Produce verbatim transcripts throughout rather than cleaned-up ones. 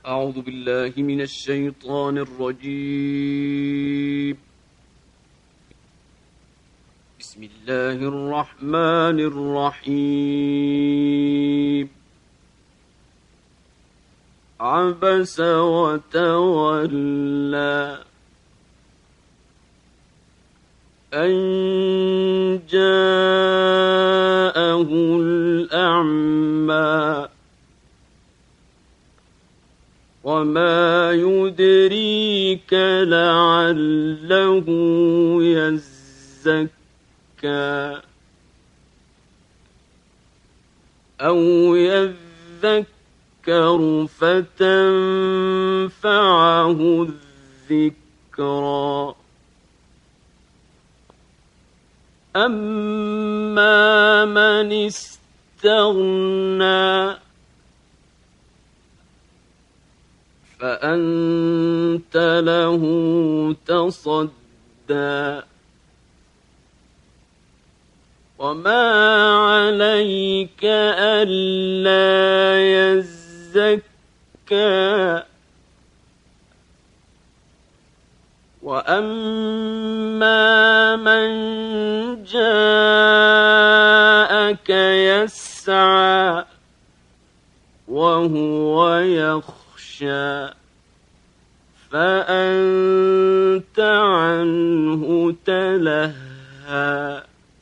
أعوذ بالله من الشيطان الرجيم. بسم الله الرحمن الرحيم. عبس وتولى أن جاءه الأعمى وما يدريك لعله يزكى أو يذكر فتنفعه الذكرى أما من استغنى فأنت له تصدى وما عليك ألا يزكى وأما من جاءك يسعى وهو يخشى فأنت عنه تلهى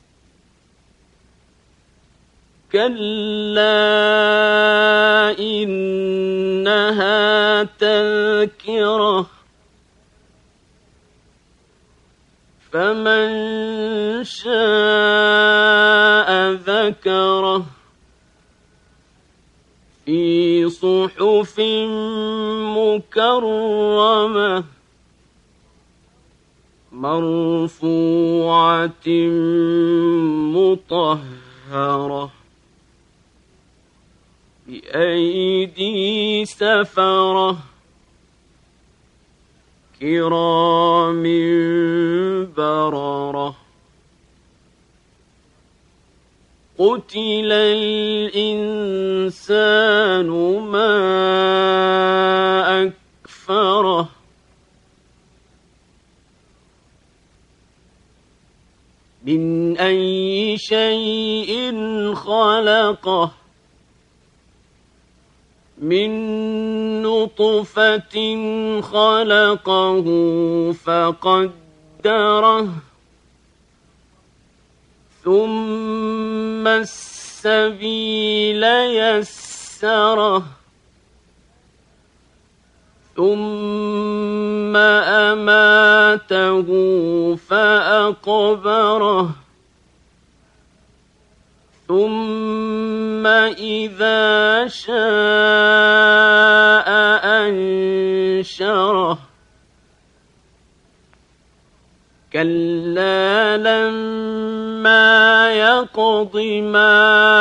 كلا إنها تذكرة فمن شاء ذكره في صحف مكرمة مرفوعة مطهرة بأيدي سفرة كرام بررة قتل الإنسان ما أكفره من أي شيء خلقه من نطفة خلقه فقدره ثم السبيل يسره ثم أماته فأقبره ثم إذا شاء أنشره كلا لما يقض ما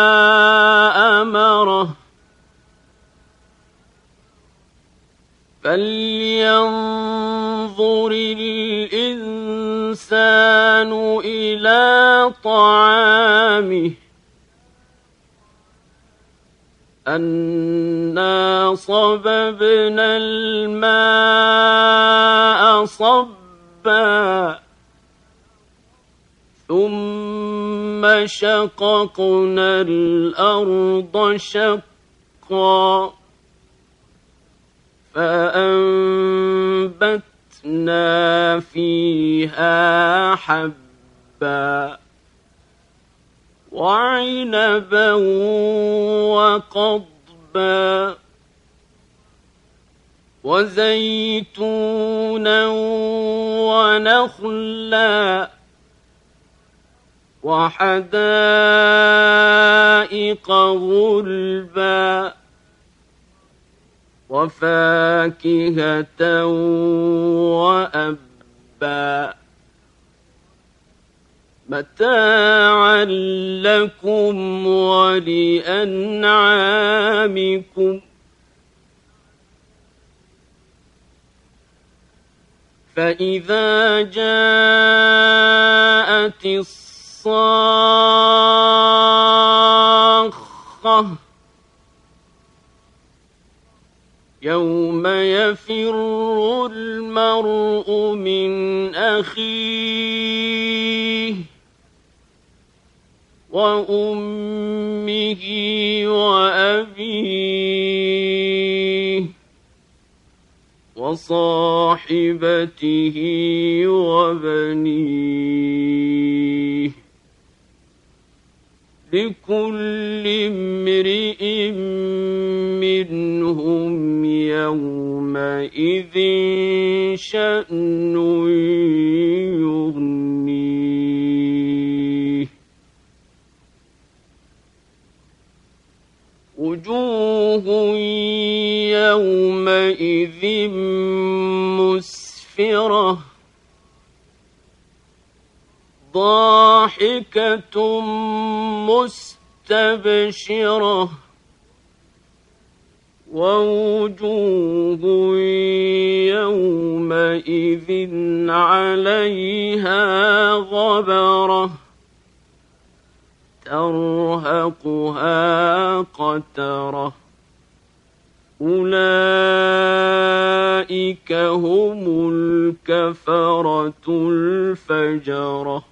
أمره فلينظر الإنسان إلى طعامه أنا صببنا الماء صبا ثم شققنا الأرض شقا فأنبتنا فيها حبا وعنبا وقضبا وزيتونا ونخلا وحدائق غلبا وفاكهة وأبا متاعا لكم ولأنعامكم فإذا جاءت الصاخة يوم يفر المرء من أخيه وأمه وأبيه وصاحبته وبنيه لكل امرئ منهم يومئذ شأن يغنيه وجوه يومئذ مسفرة ضاحكة مستبشرة ووجوه يومئذ عليها غبرة ترهقها قترة أولئك هم الكفرة الفجرة.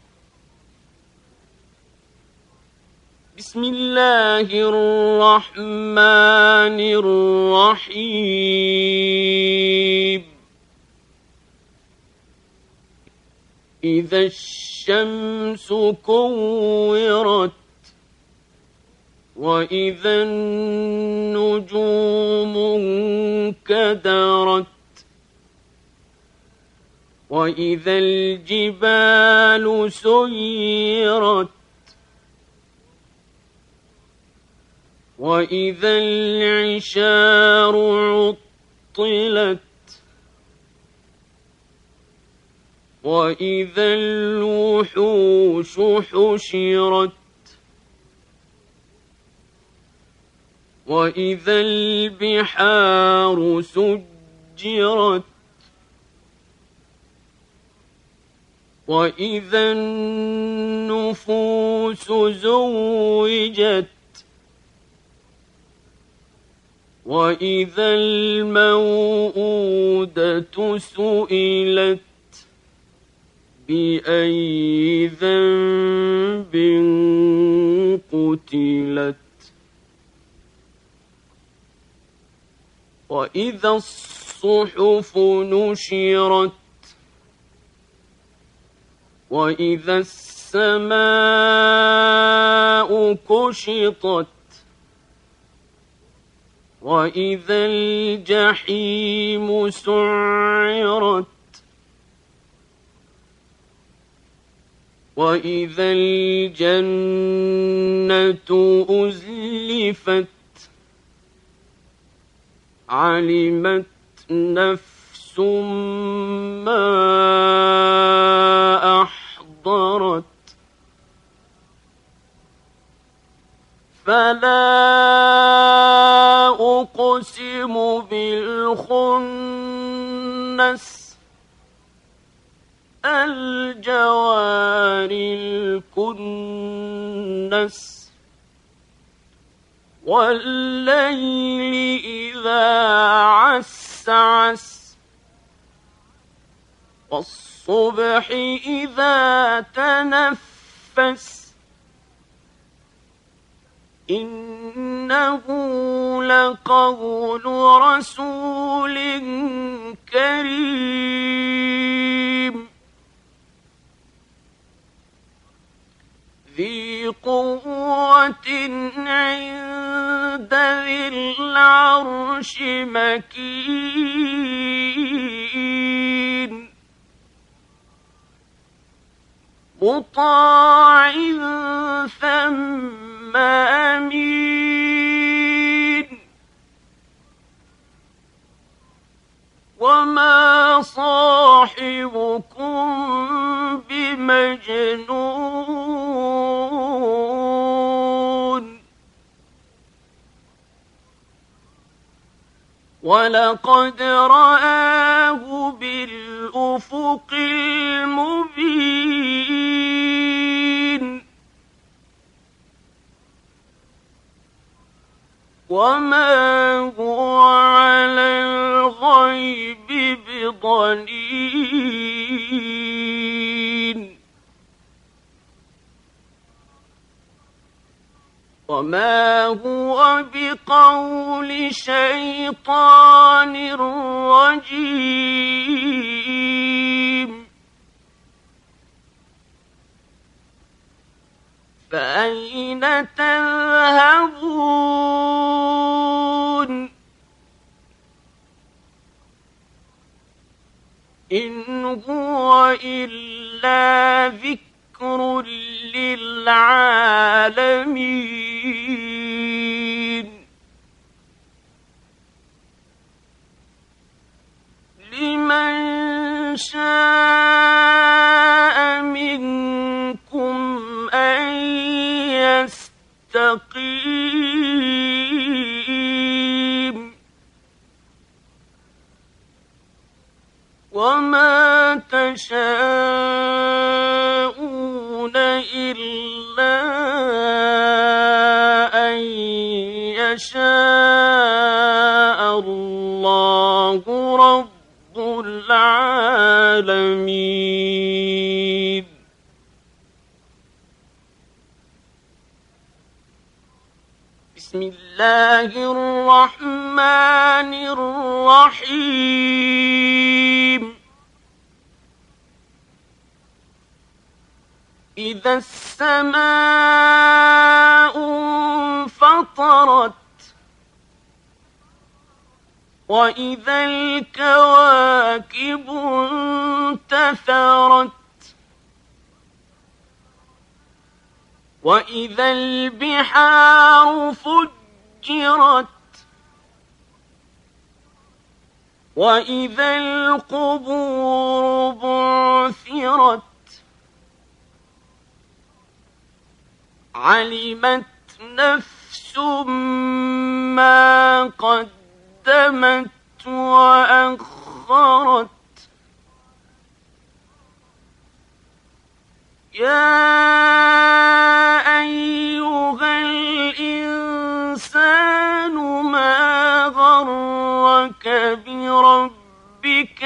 بسم الله الرحمن الرحيم إذا الشمس كورت وإذا النجوم انكدرت وإذا الجبال سيرت وإذا العشار عطلت وإذا الوحوش حشرت وإذا البحار سجرت وإذا النفوس زوجت وإذا الموءودة سئلت بأي ذنب قتلت وإذا الصحف نشرت وإذا السماء كشطت وإذا الجحيم سعرت وإذا الجنة أزلفت علمت نفس ما أحضرت فلا أقسم بالخنس الجوار الكنس والليل إذا عسعس والصبح إذا تنفس إنه لقول رسول كريم ذي قوة عند ذي العرش مكين مطاع ثم أمين وما صاحبكم بمجنون ولقد رآه بالأفق المبين وما هو على ضنين وما هو بقول شيطان رجيم فأين تذهبون إن هو إلا ذكر للعالمين لمن شاء منكم أن يستقيم وما تشاءون إلا أن يشاء الله رب العالمين بسم الله الرحمن الرحيم إذا السماء انفطرت وإذا الكواكب انتثرت وإذا البحار فجرت وإذا القبور بعثرت علمت نفس ما قدمت وأخرت يا أيها الإنسان ما غرك بربك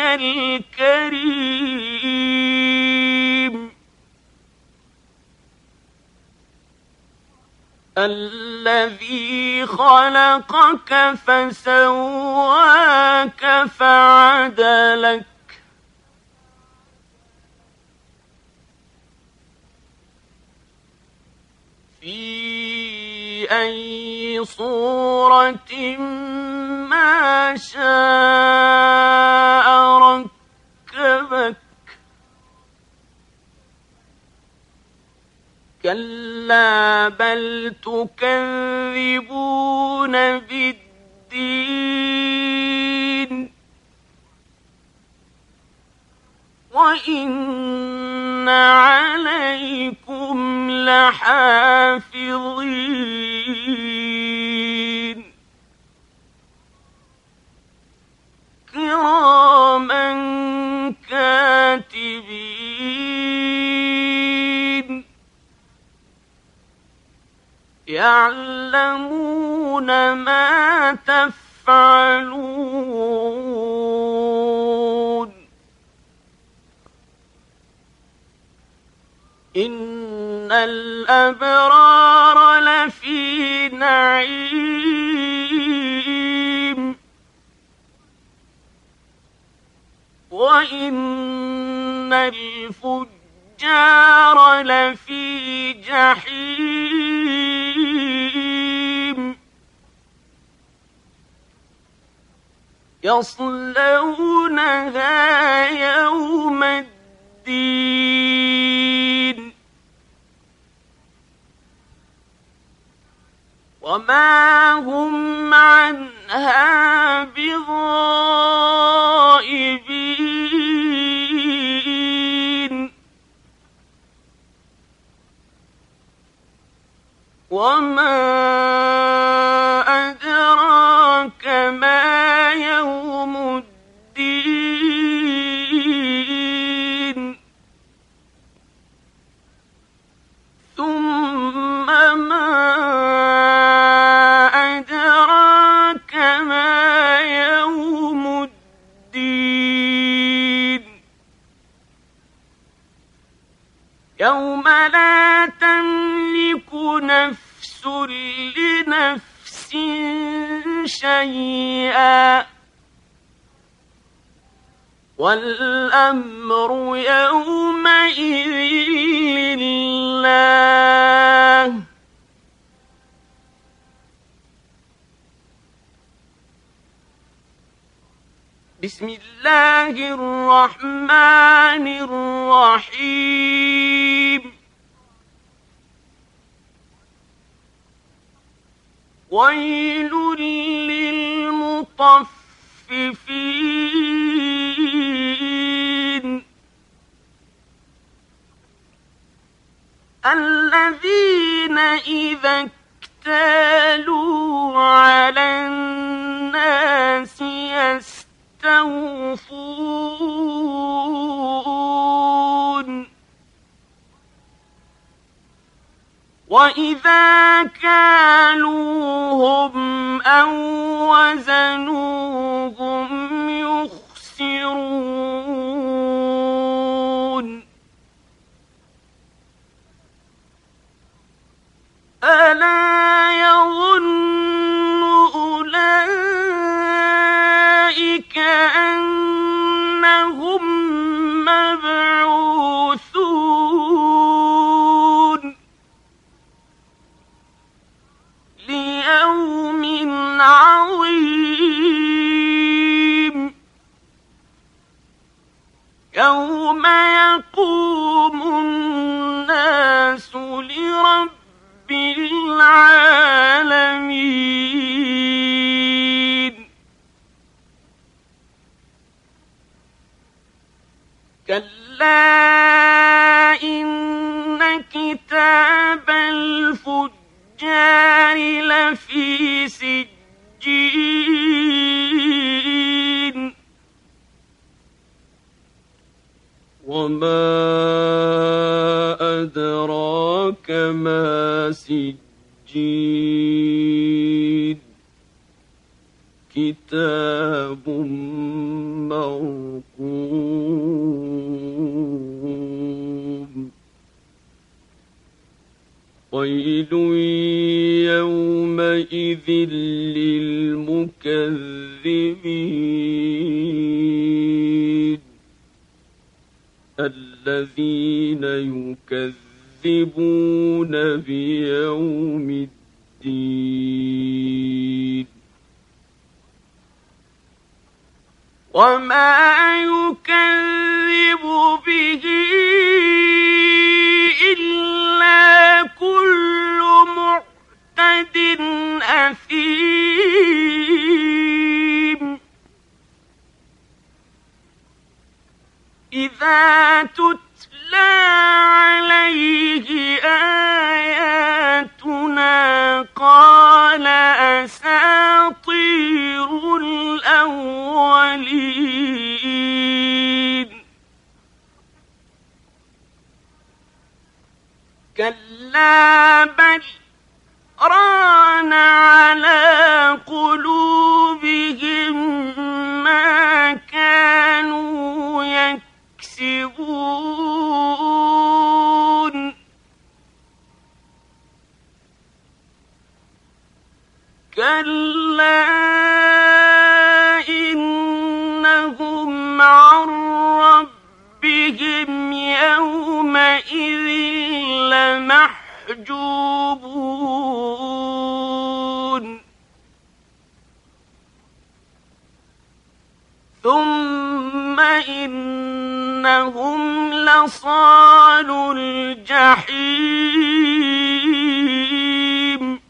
الكريم الذي خلقك فسواك فعدلك في أي صورة ما شاء ركبك كلا بل تكذبون بالدين وإن عليكم لحافظين كراما كاتبين يعلمون ما تفعلون إن الأبرار لفي نعيم وإن الفجار لفي جحيم يصلونها يوم الدين وما هم عنها بغائبين وما أدراك ما يوم الدين ثم ما أدراك ما يوم الدين نفس لنفس شيئا والأمر يومئذ لله. بسم الله الرحمن الرحيم. ويل للمطففين الذين إذا اكتالوا على الناس يستوفون وإذا كالوهم أو وزنوهم يخسرون. ألا يظن أولئك أنهم مبعوثون ليوم عظيم يوم يقوم الناس لرب العالمين. كلا إن كتاب الفجار لفي سجين وما أدراك ما سجين كتاب مرقوم. ويل يومئذ للمكذبين الذين يكذبون بيوم الدين. وما يكذب به إلا كل معتد أثيم إذا تتلى عليه آياتنا قال أساطير الأولين. كلا بل ران على قلوبهم ما كانوا يكسبون. كلا إنهم عن ربهم يومئذ لمحجوبون. ثم إنهم لصالو الجحيم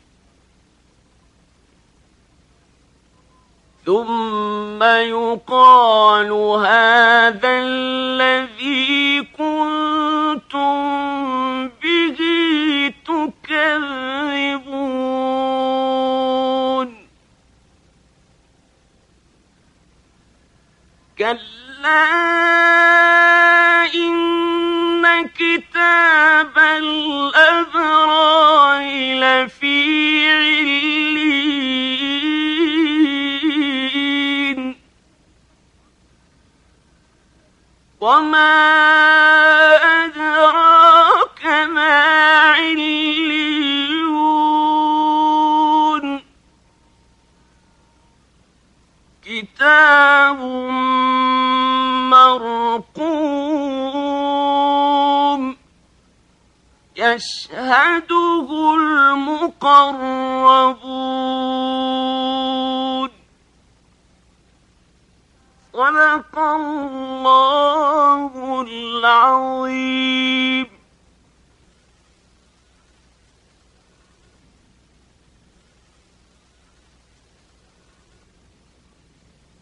ثم يقال هذا الذي كنتم به تكذبون. كلا إن كتاب الأبرار لفي عليين وما أدراك ما عليين يشهده المقربون. صدق الله العظيم.